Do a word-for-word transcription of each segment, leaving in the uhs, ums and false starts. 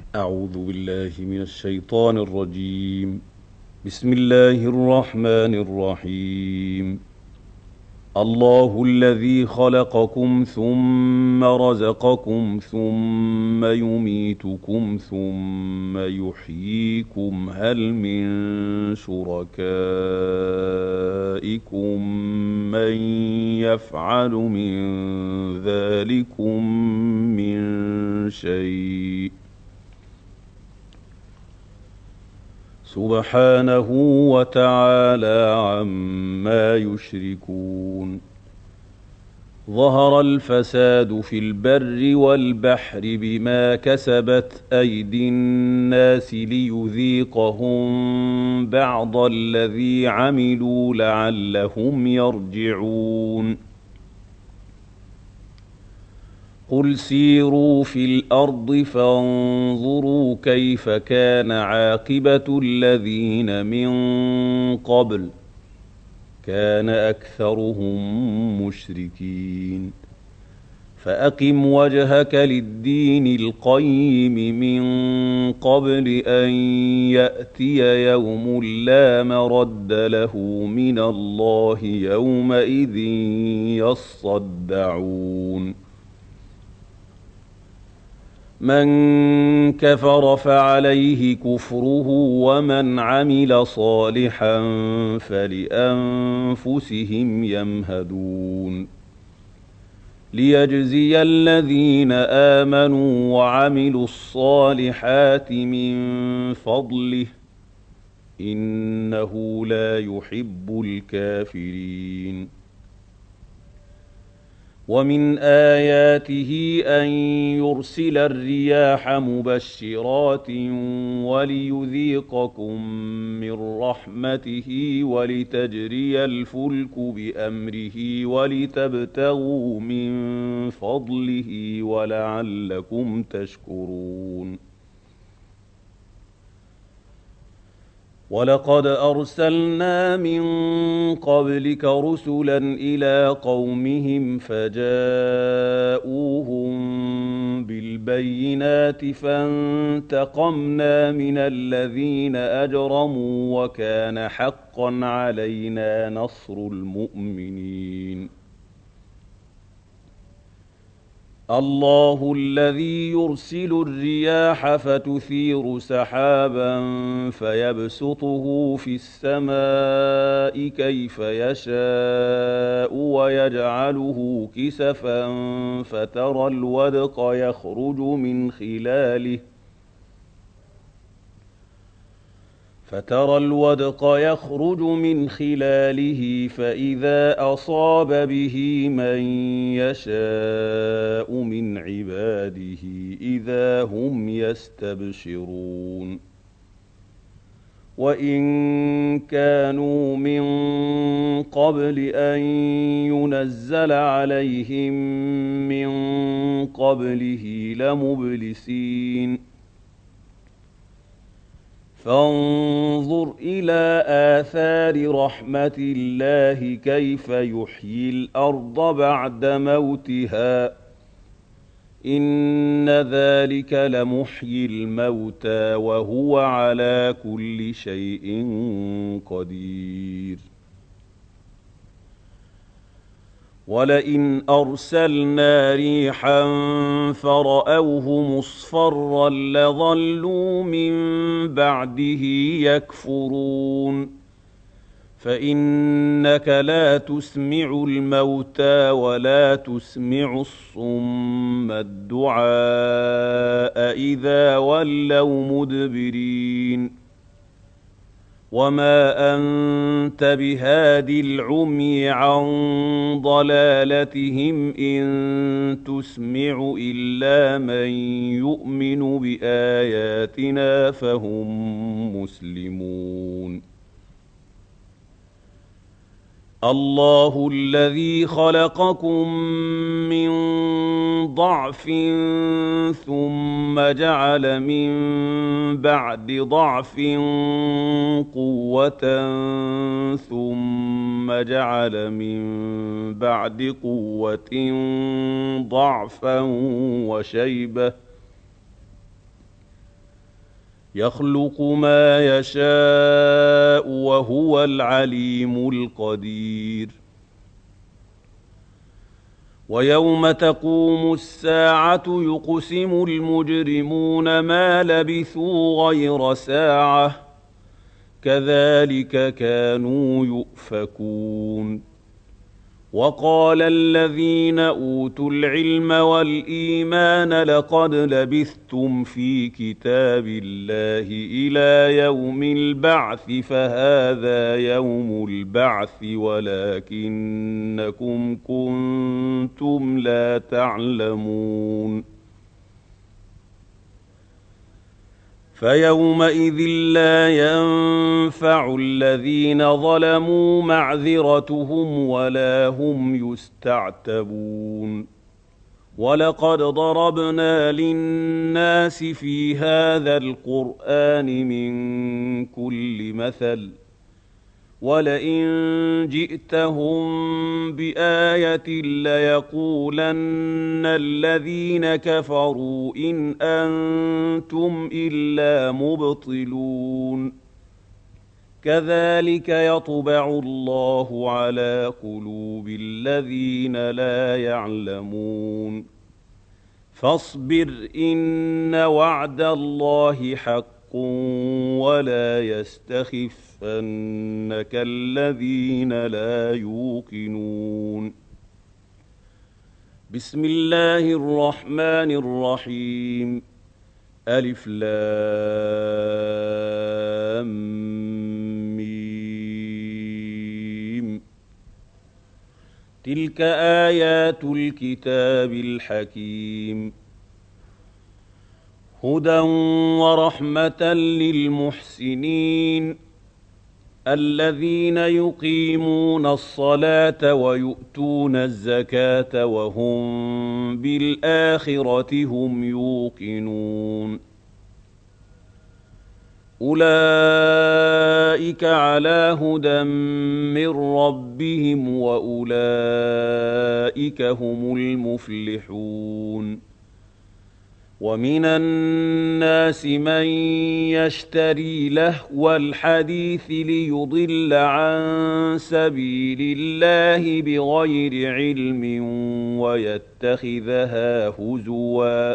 أعوذ بالله من الشيطان الرجيم. بسم الله الرحمن الرحيم. الله الذي خلقكم ثم رزقكم ثم يميتكم ثم يحييكم هل من شركائكم من يفعل من ذلكم من شيء سبحانه وتعالى عما يشركون. ظهر الفساد في البر والبحر بما كسبت أيدي الناس ليذيقهم بعض الذي عملوا لعلهم يرجعون. قل سيروا في الأرض فانظروا كيف كان عاقبة الذين من قبل كان أكثرهم مشركين. فأقم وجهك للدين القيم من قبل أن يأتي يوم لا مرد له من الله يومئذ يصدعون. من كفر فعليه كفره ومن عمل صالحا فلأنفسهم يمهدون. ليجزي الذين آمنوا وعملوا الصالحات من فضله إنه لا يحب الكافرين. ومن آياته أن يرسل الرياح مبشرات وليذيقكم من رحمته ولتجري الفلك بأمره ولتبتغوا من فضله ولعلكم تشكرون. ولقد أرسلنا من قبلك رسلا إلى قومهم فجاءوهم بالبينات فانتقمنا من الذين أجرموا وكان حقا علينا نصر المؤمنين. الله الذي يرسل الرياح فتثير سحابا فيبسطه في السماء كيف يشاء ويجعله كسفا فترى الودق يخرج من خلاله فترى الودق يخرج من خلاله فإذا أصاب به من يشاء من عباده إذا هم يستبشرون. وإن كانوا من قبل أن ينزل عليهم من قبله لمبلسين. فانظر إلى آثار رحمة الله كيف يحيي الأرض بعد موتها إن ذلك لمحيي الموتى وهو على كل شيء قدير. ولئن أرسلنا ريحا فرأوه مصفرا لظلوا من بعده يكفرون. فإنك لا تسمع الموتى ولا تسمع الصم الدعاء إذا ولوا مدبرين. وما أنت بهاد العمي عن ضلالتهم إن تسمع إلا من يؤمن بآياتنا فهم مسلمون. الله الذي خلقكم من ضعف ثم جعل من بعد ضعف قوة ثم جعل من بعد قوة ضعفا وشيبة يخلق ما يشاء وهو العليم القدير ويوم تقوم الساعة يقسم المجرمون ما لبثوا غير ساعة كذلك كانوا يؤفكون وقال الذين أوتوا العلم والإيمان لقد لبثتم في كتاب الله إلى يوم البعث فهذا يوم البعث ولكنكم كنتم لا تعلمون فيومئذ لا ينفع الذين ظلموا معذرتهم ولا هم يستعتبون ولقد ضربنا للناس في هذا القرآن من كل مثل ولئن جئتهم بآية ليقولن الذين كفروا إن أنتم إلا مبطلون كذلك يطبع الله على قلوب الذين لا يعلمون فاصبر إن وعد الله حق ولا يستخفنك الذين لا يوقنون بسم الله الرحمن الرحيم ألف لام ميم تلك آيات الكتاب الحكيم هدى ورحمة للمحسنين الذين يقيمون الصلاة ويؤتون الزكاة وهم بالآخرة هم يوقنون أولئك على هدى من ربهم وأولئك هم المفلحون ومن الناس من يشتري لهو الحديث ليضل عن سبيل الله بغير علم ويتخذها هزوا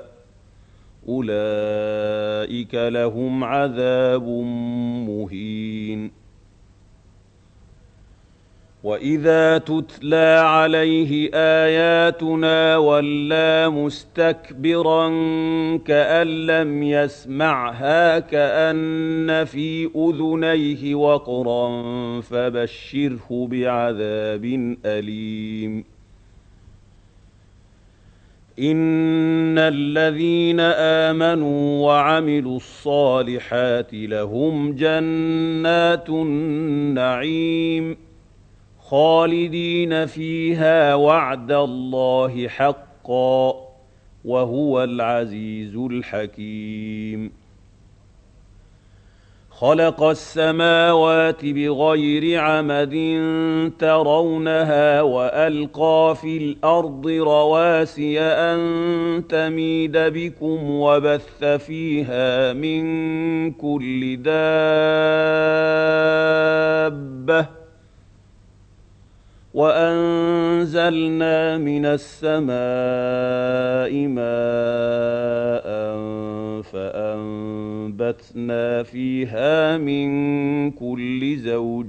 أولئك لهم عذاب مهين وإذا تتلى عليه آياتنا ولى مستكبرا كأن لم يسمعها كأن في أذنيه وقرا فبشره بعذاب أليم إن الذين آمنوا وعملوا الصالحات لهم جنات النعيم خالدين فيها وعد الله حقا وهو العزيز الحكيم خلق السماوات بغير عمد ترونها وألقى في الأرض رواسي أن تميد بكم وبث فيها من كل دابة وأنزلنا من السماء ماء فأنبتنا فيها من كل زوج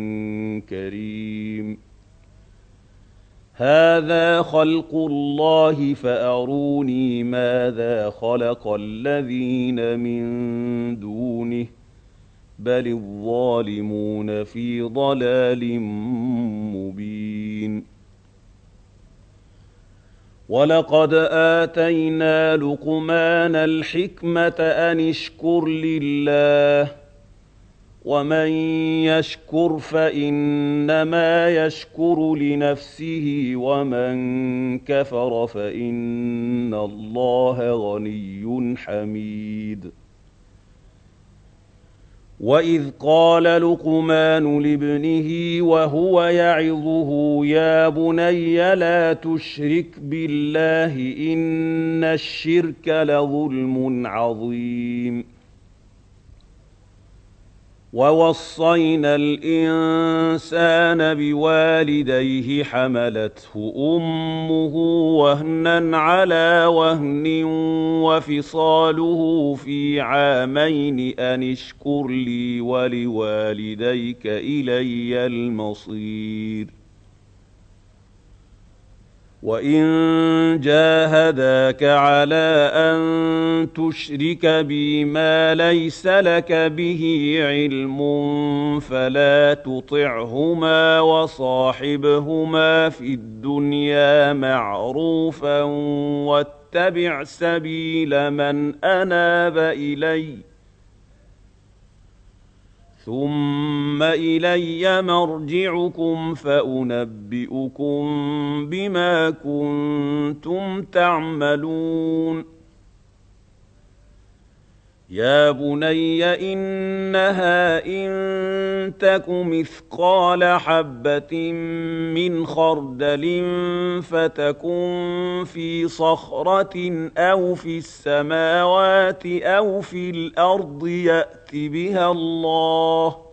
كريم هذا خلق الله فأروني ماذا خلق الذين من دونه بل الظالمون في ضلال مبين ولقد آتينا لقمان الحكمة أن اشكر لله ومن يشكر فإنما يشكر لنفسه ومن كفر فإن الله غني حميد وإذ قال لقمان لابنه وهو يعظه يا بني لا تشرك بالله إن الشرك لظلم عظيم وَوَصَّيْنَا الْإِنسَانَ بِوَالِدَيْهِ حَمَلَتْهُ أُمُّهُ وَهْنًا عَلَىٰ وَهْنٍ وَفِصَالُهُ فِي عَامَيْنِ أَنِ اشْكُرْ لِي وَلِوَالِدَيْكَ إِلَيَّ الْمَصِيرُ وَإِن جَاهَدَاكَ عَلَىٰ أَن تُشْرِكَ بِي مَا لَيْسَ لَكَ بِهِ عِلْمٌ فَلَا تُطِعْهُمَا وَصَاحِبْهُمَا فِي الدُّنْيَا مَعْرُوفًا وَاتَّبِعْ سَبِيلَ مَنْ أَنَابَ إِلَيَّ ثُمَّ إِلَيَّ مَرْجِعُكُمْ فَأُنَبِّئُكُم بِمَا كُنتُمْ تَعْمَلُونَ يَا بُنَيَّ إِنَّهَا إِن تَكُ مِثْقَالَ حَبَّةٍ مِّنْ خَرْدَلٍ فَتَكُن فِي صَخْرَةٍ أَوْ فِي السَّمَاوَاتِ أَوْ فِي الْأَرْضِ يَأْتِ بِهَا اللَّهُ ۚ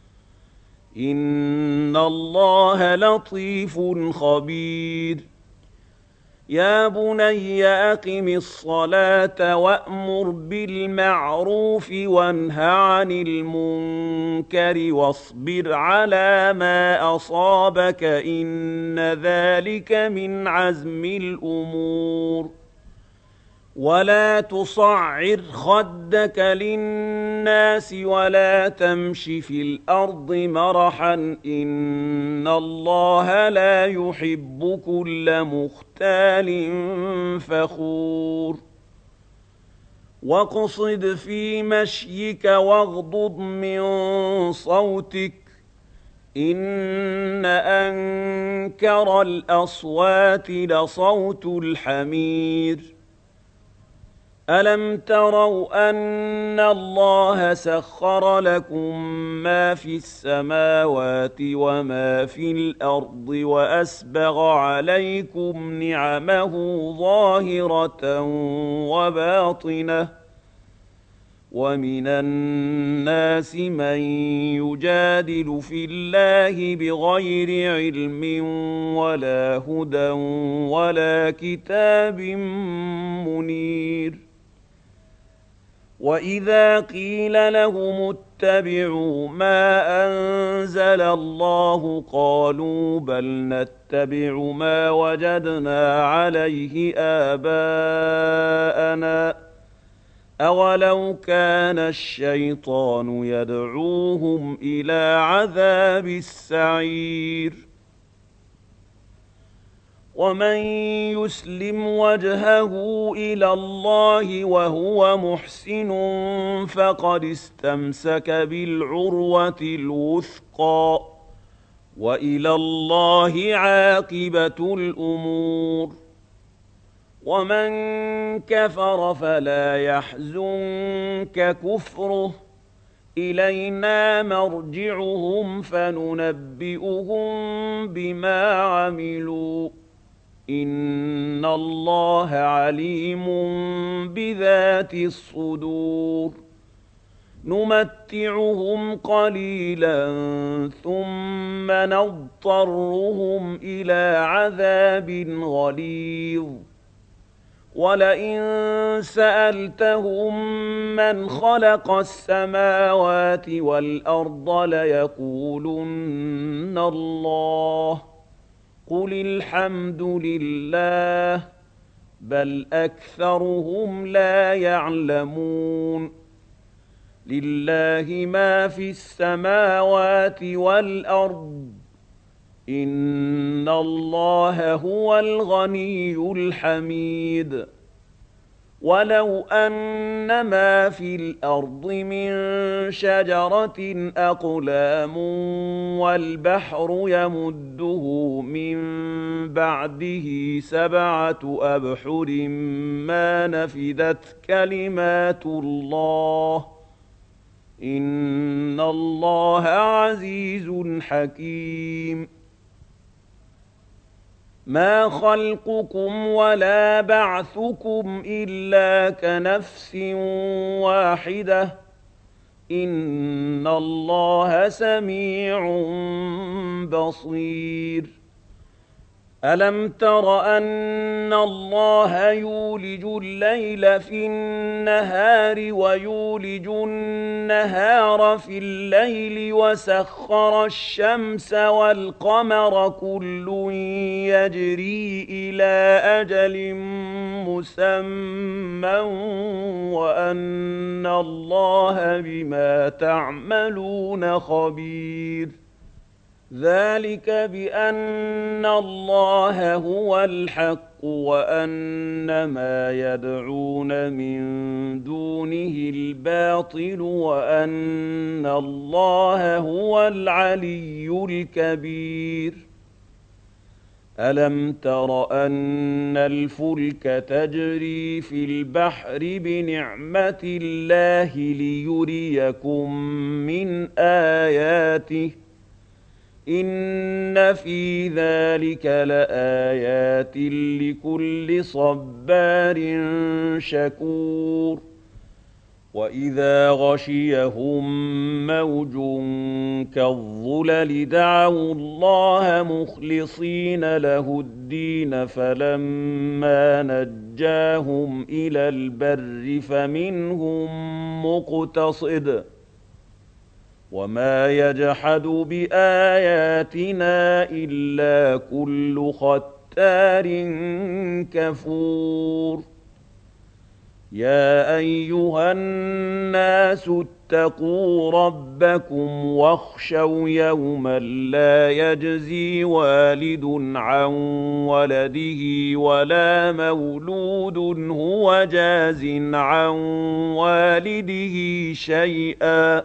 إِنَّ اللَّهَ لَطِيفٌ خَبِيرٌ يَا بُنَيَّ أَقِمِ الصَّلَاةَ وَأْمُرْ بِالْمَعْرُوفِ وَانْهَ عَنِ الْمُنكَرِ وَاصْبِرْ عَلَىٰ مَا أَصَابَكَ ۖ إِنَّ ذَٰلِكَ مِنْ عَزْمِ الْأُمُورِ وَلَا تُصَعِّرْ خَدَّكَ لِلنَّاسِ وَلَا تَمْشِ فِي الْأَرْضِ مَرَحًا ۖ إِنَّ اللَّهَ لَا يُحِبُّ كُلَّ مُخْتَالٍ فَخُورٍ وَاقْصِدْ فِي مَشْيِكَ وَاغْضُضْ مِن صَوْتِكَ ۚ إِنَّ أَنكَرَ الْأَصْوَاتِ لَصَوْتُ الْحَمِيرِ أَلَمْ تَرَوْا أَنَّ اللَّهَ سَخَّرَ لَكُم مَّا فِي السَّمَاوَاتِ وَمَا فِي الْأَرْضِ وَأَسْبَغَ عَلَيْكُمْ نِعَمَهُ ظَاهِرَةً وَبَاطِنَةً ۗ وَمِنَ النَّاسِ مَن يُجَادِلُ فِي اللَّهِ بِغَيْرِ عِلْمٍ وَلَا هُدًى وَلَا كِتَابٍ مُّنِيرٍ وَإِذَا قِيلَ لَهُمُ اتَّبِعُوا مَا أَنزَلَ اللَّهُ قَالُوا بَلْ نَتَّبِعُ مَا وَجَدْنَا عَلَيْهِ آبَاءَنَا ۚ أَوَلَوْ كَانَ الشَّيْطَانُ يَدْعُوهُمْ إِلَىٰ عَذَابِ السَّعِيرِ وَمَن يُسْلِمْ وَجْهَهُ إِلَى اللَّهِ وَهُوَ مُحْسِنٌ فَقَدِ اسْتَمْسَكَ بِالْعُرْوَةِ الْوُثْقَىٰ ۗ وَإِلَى اللَّهِ عَاقِبَةُ الْأُمُورِ وَمَن كَفَرَ فَلَا يَحْزُنكَ كُفْرُهُ ۚ إِلَيْنَا مَرْجِعُهُمْ فَنُنَبِّئُهُم بِمَا عَمِلُوا ۚ إِنَّ اللَّهَ عَلِيمٌ بِذَاتِ الصُّدُورِ نُمَتِّعُهُمْ قَلِيلًا ثُمَّ نَضْطَرُّهُمْ إِلَىٰ عَذَابٍ غَلِيظٍ وَلَئِن سَأَلْتَهُم مَّنْ خَلَقَ السَّمَاوَاتِ وَالْأَرْضَ لَيَقُولُنَّ اللَّهُ ۚ قُلِ الْحَمْدُ لِلَّهِ ۚ بَلْ أَكْثَرُهُمْ لَا يَعْلَمُونَ لِلَّهِ مَا فِي السَّمَاوَاتِ وَالْأَرْضِ ۚ إِنَّ اللَّهَ هُوَ الْغَنِيُّ الْحَمِيدُ وَلَوْ أَنَّ مَا فِي الْأَرْضِ مِن شَجَرَةٍ أَقْلَامٌ وَالْبَحْرُ يَمُدُّهُ مِن بَعْدِهِ سَبْعَةُ أَبْحُرٍ مَّا نَفِدَتْ كَلِمَاتُ اللَّهِ ۗ إِنَّ اللَّهَ عَزِيزٌ حَكِيمٌ مَا خَلْقُكُمْ وَلَا بَعْثُكُمْ إِلَّا كَنَفْسٍ وَاحِدَةٍ ۗ إِنَّ اللَّهَ سَمِيعٌ بَصِيرٌ أَلَمْ تَرَ أَنَّ اللَّهَ يُولِجُ اللَّيْلَ فِي النَّهَارِ وَيُولِجُ النَّهَارَ فِي اللَّيْلِ وَسَخَّرَ الشَّمْسَ وَالْقَمَرَ كُلٌّ يَجْرِي إِلَىٰ أَجَلٍ مُّسَمًّى وَأَنَّ اللَّهَ بِمَا تَعْمَلُونَ خَبِيرٌ ذَلِكَ بِأَنَّ اللَّهَ هُوَ الْحَقُّ وَأَنَّ مَا يَدْعُونَ مِن دُونِهِ الْبَاطِلُ وَأَنَّ اللَّهَ هُوَ الْعَلِيُّ الْكَبِيرُ أَلَمْ تَرَ أَنَّ الْفُلْكَ تَجْرِي فِي الْبَحْرِ بِنِعْمَتِ اللَّهِ لِيُرِيَكُم مِّنْ آيَاتِهِ إِنَّ فِي ذَلِكَ لَآيَاتٍ لِكُلِّ صَبَّارٍ شَكُورٍ وَإِذَا غَشِيَهُم مَّوْجٌ كَالظُّلَلِ دَعَوُا اللَّهَ مُخْلِصِينَ لَهُ الدِّينَ فَلَمَّا نَجَّاهُمْ إِلَى الْبَرِّ فَمِنْهُم مُّقْتَصِدٌ وَمَا يَجْحَدُ بِآيَاتِنَا إِلَّا كُلُّ خَتَّارٍ كَفُورٍ يَا أَيُّهَا النَّاسُ اتَّقُوا رَبَّكُمْ وَاخْشَوْا يَوْمًا لَّا يَجْزِي وَالِدٌ عَن وَلَدِهِ وَلَا مَوْلُودٌ هُوَ جَازٍ عَن وَالِدِهِ شَيْئًا ۚ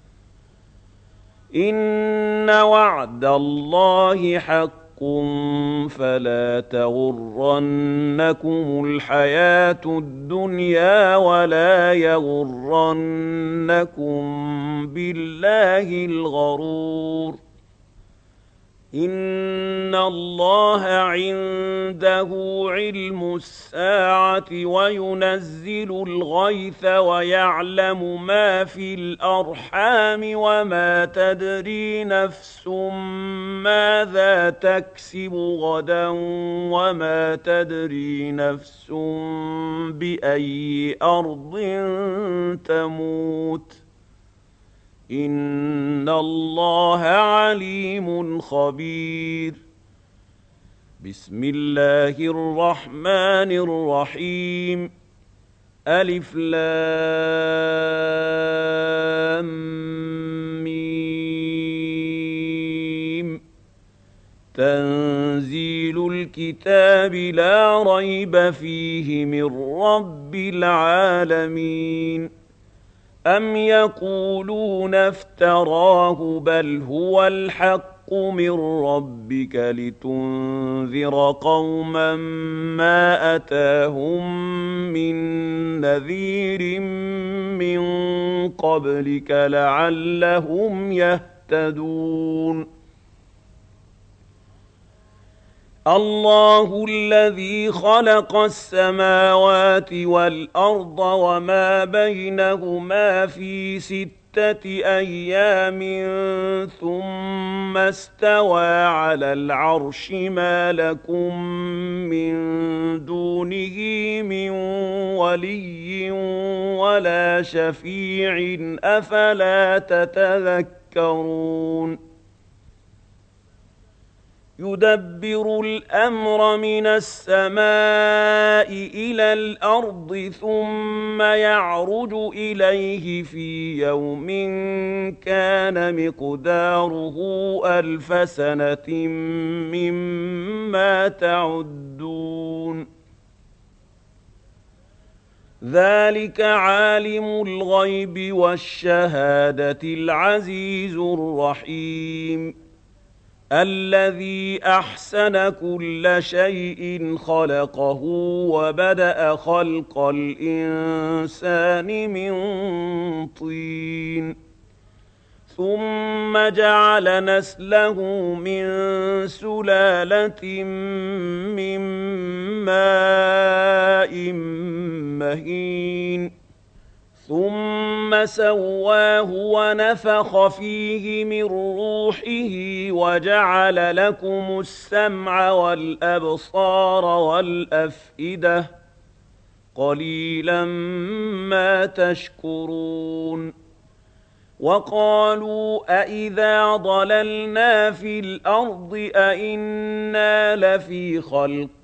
إِنَّ وَعْدَ اللَّهِ حَقٌّ فَلَا تَغُرَّنَّكُمُ الْحَيَاةُ الدُّنْيَا وَلَا يَغُرَّنَّكُم بِاللَّهِ الْغَرُورُ إِنَّ اللَّهَ عِندَهُ عِلْمُ السَّاعَةِ وَيُنَزِّلُ الْغَيْثَ وَيَعْلَمُ مَا فِي الْأَرْحَامِ وَمَا تَدْرِي نَفْسٌ مَّاذَا تَكْسِبُ غَدًا وَمَا تَدْرِي نَفْسٌ بِأَيِّ أَرْضٍ تَمُوتُ إِنَّ اللَّهَ عَلِيمٌ خَبِيرٌ بسم الله الرحمن الرحيم ألف لام ميم تنزيل الكتاب لا ريب فيه من رب العالمين أَمْ يَقُولُونَ افْتَرَاهُ بَلْ هُوَ الْحَقُّ مِنْ رَبِّكَ لِتُنذِرَ قَوْمًا مَّا أَتَاهُم مِّن نَّذِيرٍ مِّن قَبْلِكَ لَعَلَّهُمْ يَهْتَدُونَ اللَّهُ الَّذِي خَلَقَ السَّمَاوَاتِ وَالْأَرْضَ وَمَا بَيْنَهُمَا فِي سِتَّةِ أَيَّامٍ ثُمَّ اسْتَوَىٰ عَلَى الْعَرْشِ مَا لَكُم مِّن دُونِهِ مِن وَلِيٍّ وَلَا شَفِيعٍ أَفَلَا تَتَذَكَّرُونَ يُدَبِّرُ الْأَمْرَ مِنَ السَّمَاءِ إِلَى الْأَرْضِ ثُمَّ يَعْرُجُ إِلَيْهِ فِي يَوْمٍ كَانَ مِقْدَارُهُ أَلْفَ سَنَةٍ مِّمَّا تَعُدُّونَ ذَلِكَ عَالِمُ الْغَيْبِ وَالشَّهَادَةِ الْعَزِيزُ الرَّحِيمُ الَّذِي أَحْسَنَ كُلَّ شَيْءٍ خَلَقَهُ وَبَدَأَ خَلْقَ الْإِنسَانِ مِن طِينٍ ثُمَّ جَعَلَ نَسْلَهُ مِن سُلَالَةٍ مِّن مَّاءٍ مَّهِينٍ ثم سواه ونفخ فيه من روحه وجعل لكم السمع والأبصار والأفئدة قليلا ما تشكرون وقالوا أإذا ضللنا في الأرض أإنا لفي خلق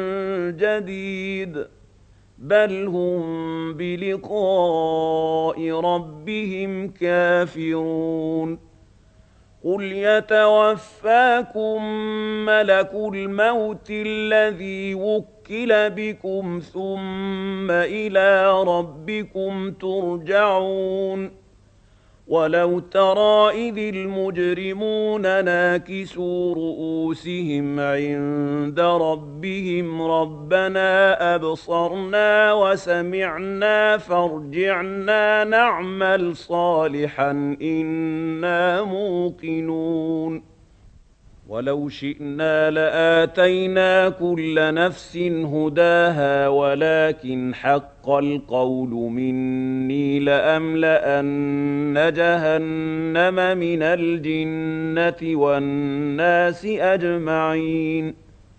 جديد بل هم بلقاء ربهم كافرون قل يتوفاكم ملك الموت الذي وكل بكم ثم إلى ربكم ترجعون ولو ترى إذ المجرمون ناكسوا رؤوسهم عند ربهم ربنا أبصرنا وسمعنا فارجعنا نعمل صالحا إنا موقنون ولو شئنا لآتينا كل نفس هداها ولكن حق القول مني لأملأن جهنم من الجنة والناس أجمعين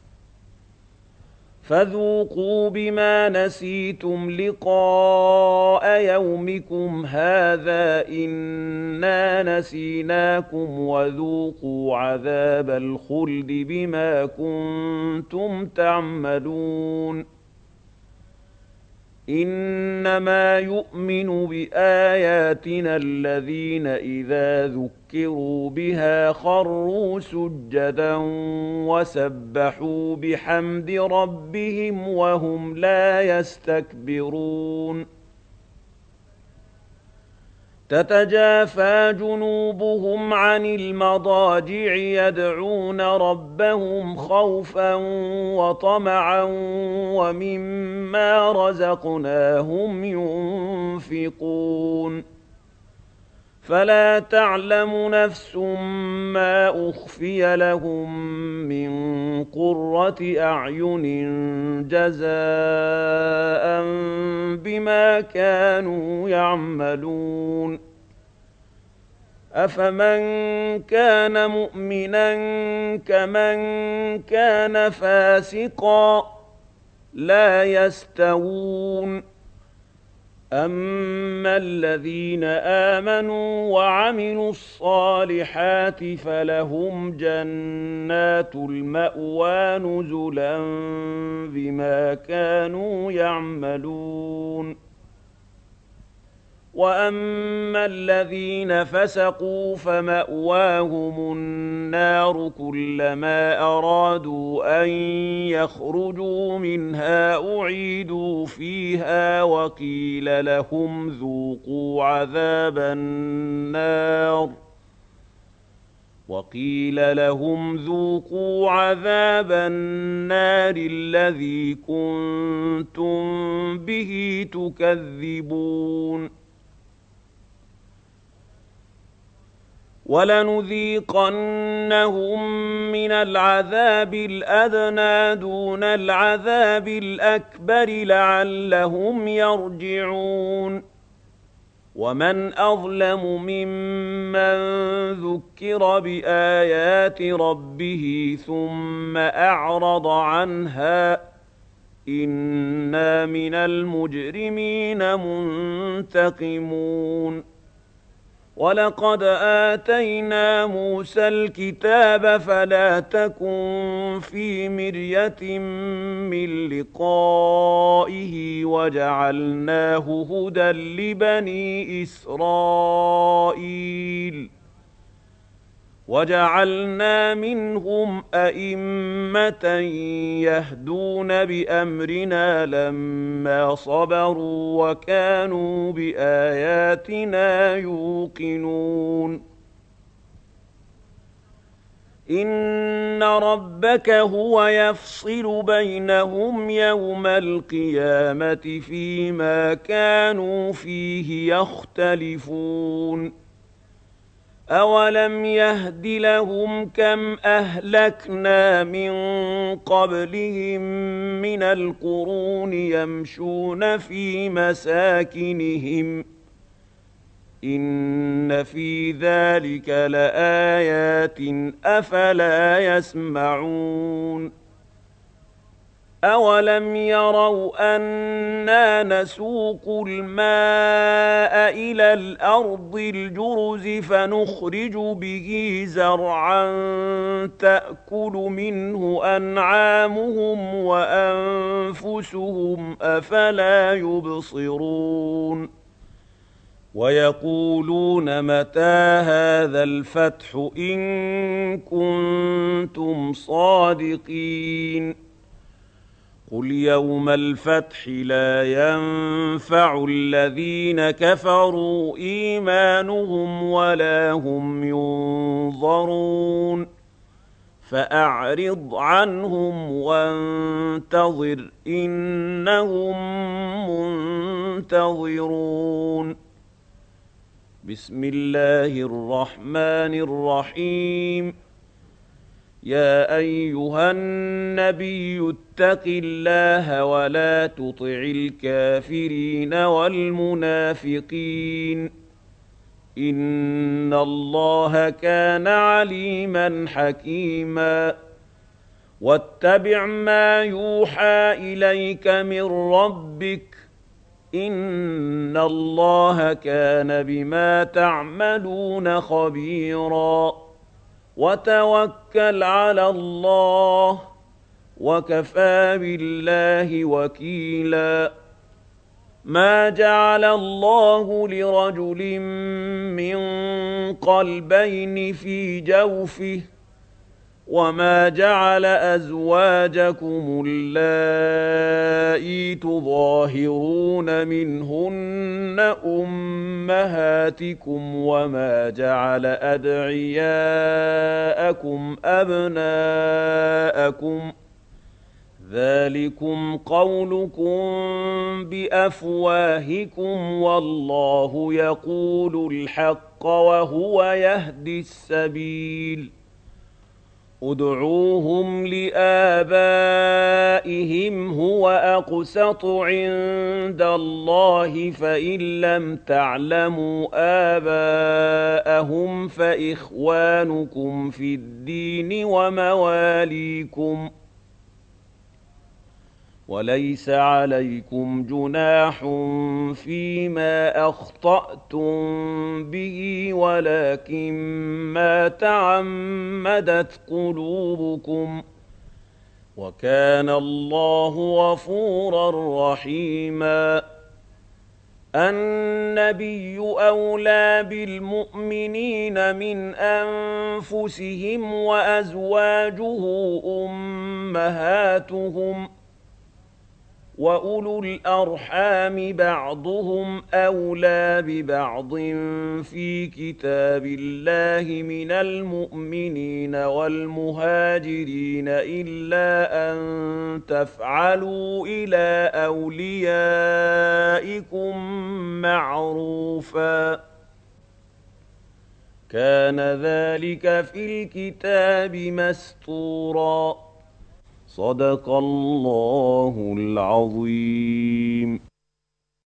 فذوقوا بما نسيتم لقاء يومكم هذا إنا نسيناكم وذوقوا عذاب الخلد بما كنتم تعملون إنما يؤمن بآياتنا الذين إذا ذكروا بها خروا سجدا وسبحوا بحمد ربهم وهم لا يستكبرون تتجافى جنوبهم عن المضاجع يدعون ربهم خوفا وطمعا ومما رزقناهم ينفقون فلا تعلم نفس ما أخفي لهم من قرة أعين جزاء بما كانوا يعملون أفمن كان مؤمنا كمن كان فاسقا لا يستوون أما الذين آمنوا وعملوا الصالحات فلهم جنات المأوى نزلا بما كانوا يعملون وأما الذين فسقوا فمأواهم النار كلما أرادوا أن يخرجوا منها أعيدوا فيها وقيل لهم ذوقوا عذاب النار وقيل لهم ذوقوا عذاب النار الذي كنتم به تكذبون ولنذيقنهم من العذاب الأدنى دون العذاب الأكبر لعلهم يرجعون ومن أظلم ممن ذكر بآيات ربه ثم أعرض عنها إنا من المجرمين منتقمون ولقد آتينا موسى الكتاب فلا تكن في مرية من لقائه وجعلناه هدى لبني إسرائيل وجعلنا منهم أئمة يهدون بأمرنا لما صبروا وكانوا بآياتنا يوقنون إن ربك هو يفصل بينهم يوم القيامة فيما كانوا فيه يختلفون أَوَلَمْ يَهْدِ لَهُمْ كَمْ أَهْلَكْنَا مِن قَبْلِهِم مِّنَ الْقُرُونِ يَمْشُونَ فِي مَسَاكِنِهِمْ ۗ إِنَّ فِي ذَلِكَ لَآيَاتٍ ۖ أَفَلَا يَسْمَعُونَ أَوَلَمْ يَرَوْا أَنَّا نَسُوقُ الْمَاءَ إِلَى الْأَرْضِ الْجُرُزِ فَنُخْرِجُ بِهِ زَرْعًا تَأْكُلُ مِنْهُ أَنْعَامُهُمْ وَأَنفُسُهُمْ ۖ أَفَلَا يُبْصِرُونَ وَيَقُولُونَ مَتَىٰ هَٰذَا الْفَتْحُ إِن كُنتُمْ صَادِقِينَ قُلْ يَوْمَ الْفَتْحِ لَا يَنفَعُ الَّذِينَ كَفَرُوا إِيمَانُهُمْ وَلَا هُمْ يُنظَرُونَ فَأَعْرِضْ عَنْهُمْ وَانتَظِرْ إِنَّهُم مُّنتَظِرُونَ بسم الله الرحمن الرحيم يا أيها النبي اتق الله ولا تطع الكافرين والمنافقين إن الله كان عليما حكيما واتبع ما يوحى إليك من ربك إن الله كان بما تعملون خبيرا وتوكل على الله وكفى بالله وكيلا ما جعل الله لرجل من قلبين في جوفه وما جعل أزواجكم اللائي تظاهرون منهن أمهاتكم وما جعل أدعياءكم أبناءكم ذلكم قولكم بأفواهكم والله يقول الحق وهو يهدي السبيل ادعوهم لآبائهم هو أقسط عند الله فإن لم تعلموا آباءهم فإخوانكم في الدين ومواليكم وليس عليكم جناح فيما أخطأتم به ولكن ما تعمدت قلوبكم وكان الله غفورا رحيما النبي أولى بالمؤمنين من أنفسهم وأزواجه أمهاتهم وَأُولُو الْأَرْحَامِ بَعْضُهُمْ أَوْلَىٰ بِبَعْضٍ فِي كِتَابِ اللَّهِ مِنَ الْمُؤْمِنِينَ وَالْمُهَاجِرِينَ إِلَّا أَن تَفْعَلُوا إِلَىٰ أَوْلِيَائِكُم مَّعْرُوفًا ۚ كَانَ ذَٰلِكَ فِي الْكِتَابِ مَسْطُورًا صدق الله العظيم.